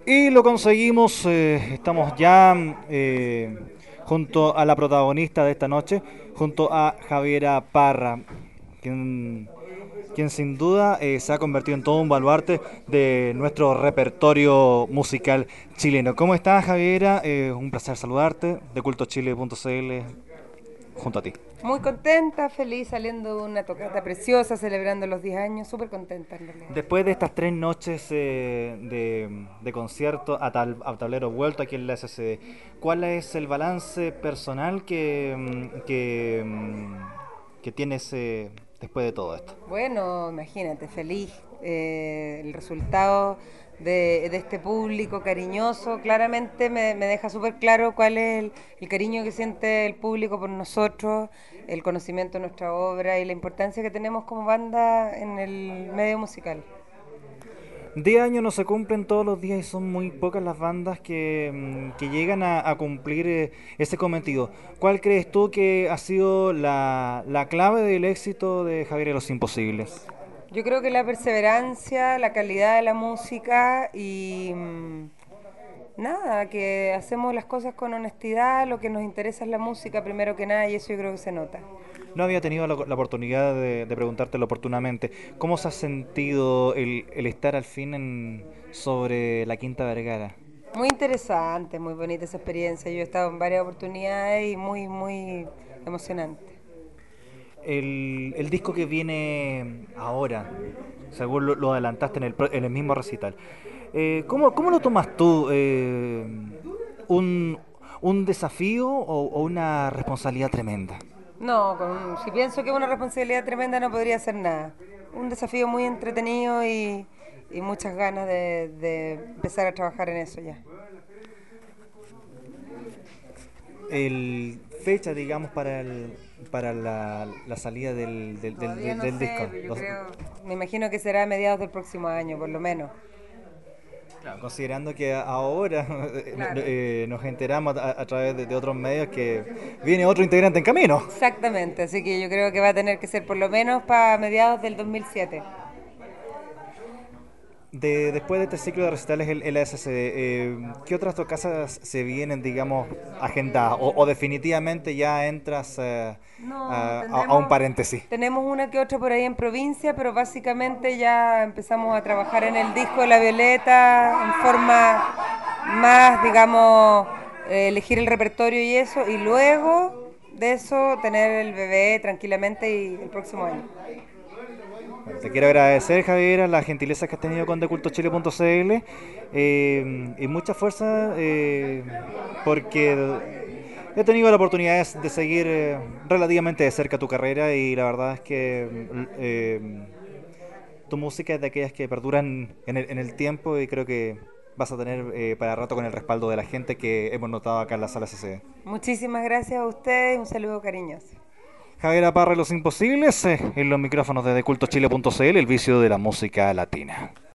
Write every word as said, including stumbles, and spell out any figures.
Y lo conseguimos, eh, estamos ya eh, junto a la protagonista de esta noche, junto a Javiera Parra, quien, quien sin duda eh, se ha convertido en todo un baluarte de nuestro repertorio musical chileno. ¿Cómo estás, Javiera? Eh, un placer saludarte, de culto chile punto c l, junto a ti. Muy contenta, feliz, saliendo de una tocata preciosa, celebrando los diez años, súper contenta en realidad. Después de estas tres noches eh, de, de concierto a, tal, a tablero vuelto aquí en la S C D, ¿cuál es el balance personal que, mm, que, mm, que tienes eh, después de todo esto? Bueno, imagínate, feliz. Eh, el resultado de, de este público cariñoso claramente me, me deja súper claro cuál es el, el cariño que siente el público por nosotros, el conocimiento de nuestra obra y la importancia que tenemos como banda en el medio musical. Diez años no se cumplen todos los días y son muy pocas las bandas que, mm, que llegan a, a cumplir eh, ese cometido. ¿Cuál crees tú que ha sido la, la clave del éxito de Javier y los Imposibles? Yo creo que la perseverancia, la calidad de la música y mm, nada, que hacemos las cosas con honestidad, lo que nos interesa es la música primero que nada y eso yo creo que se nota. No había tenido la, la oportunidad de, de preguntártelo oportunamente. ¿Cómo se ha sentido el, el estar al fin en, sobre la Quinta Vergara? Muy interesante, muy bonita esa experiencia. Yo he estado en varias oportunidades y muy, muy emocionante. El, el disco que viene ahora, según lo, lo adelantaste en el, pro- en el mismo recital, eh, ¿cómo, cómo lo tomas tú? Eh, un, ¿Un desafío o, o una responsabilidad tremenda? No, con- si pienso que es una responsabilidad tremenda no podría hacer nada. Un desafío muy entretenido y, y muchas ganas de, de empezar a trabajar en eso ya. El fecha, digamos, para el, para la, la salida del, del, del, Todavía del- no del sé, disco. pero yo Los- creo, me imagino que será a mediados del próximo año, por lo menos. Claro, considerando que ahora Claro. eh, nos enteramos a, a través de, de otros medios que viene otro integrante en camino. Exactamente, así que yo creo que va a tener que ser por lo menos para mediados del dos mil siete. De, después de este ciclo de recitales en el S C D, eh, ¿qué otras tocasas se vienen, digamos, agendadas? O, o definitivamente ya entras eh, No, a, a- a un tendremos, paréntesis. tenemos una que otra por ahí en provincia, pero básicamente ya empezamos a trabajar en el disco de La Violeta en forma más, digamos, eh, elegir el repertorio y eso, y luego de eso tener el bebé tranquilamente y el próximo año. Bueno, te quiero agradecer, Javier, las gentilezas que has tenido con decultochile punto c l eh, y mucha fuerza eh, porque he tenido la oportunidad de, de seguir eh, relativamente de cerca tu carrera y la verdad es que eh, tu música es de aquellas que perduran en el, en el tiempo y creo que vas a tener eh, para rato con el respaldo de la gente que hemos notado acá en la sala C C D. Muchísimas gracias a ustedes y un saludo cariñoso. Javier Parra y los Imposibles eh, en los micrófonos de decultochile punto c l, el vicio de la música latina.